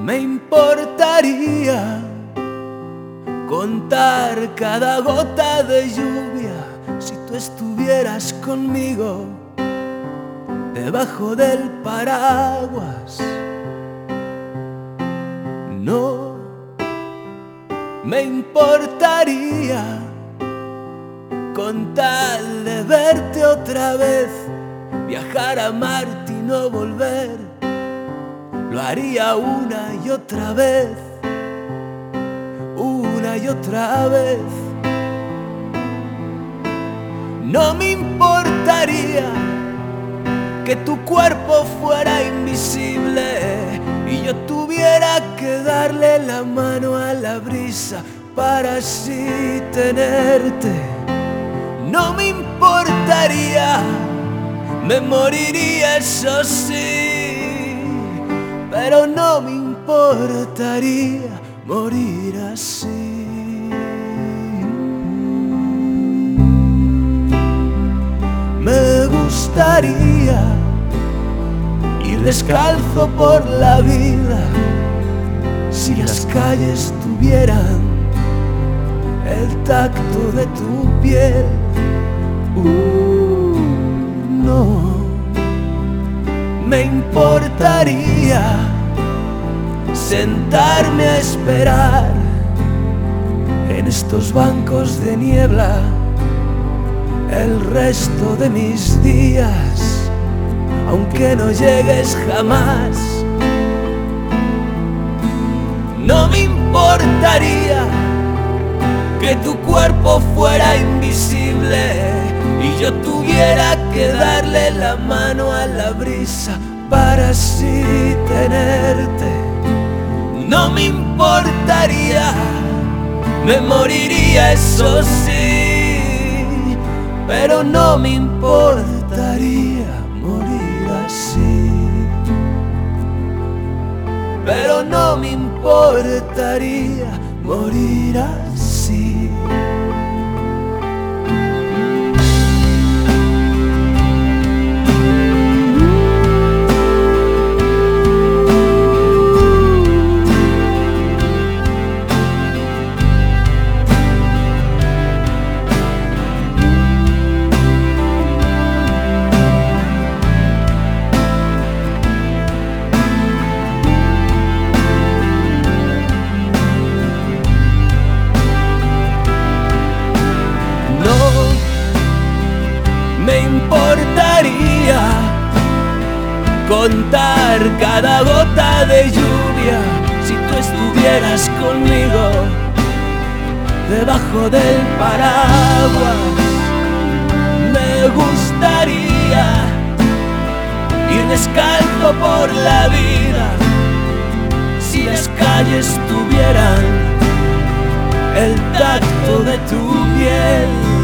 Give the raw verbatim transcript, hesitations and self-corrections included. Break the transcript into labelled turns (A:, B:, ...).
A: me importaría contar cada gota de lluvia si tú estuvieras conmigo debajo del paraguas. No me importaría con tal de verte otra vez, viajar a Marte y no volver. Lo haría una y otra vez, una y otra vez. No me importaría que tu cuerpo fuera invisible y yo tuviera que darle la mano a la brisa para así tenerte. No me importaría, me moriría, eso sí, pero no me importaría morir así. Me gustaría ir descalzo por la vida si las calles tuvieran el tacto de tu piel. Uh, no me importaría sentarme a esperar en estos bancos de niebla el resto de mis días, aunque no llegues jamás. No me importaría que tu cuerpo fuera invisible y yo tuviera que darle la mano a la brisa para así tenerte. No me importaría, me moriría, eso sí, pero no me importaría morir así. Pero no me importaría morir así. Me importaría contar cada gota de lluvia si tú estuvieras conmigo debajo del paraguas. Me gustaría ir descalzo por la vida si las calles tuvieran el tacto de tu piel.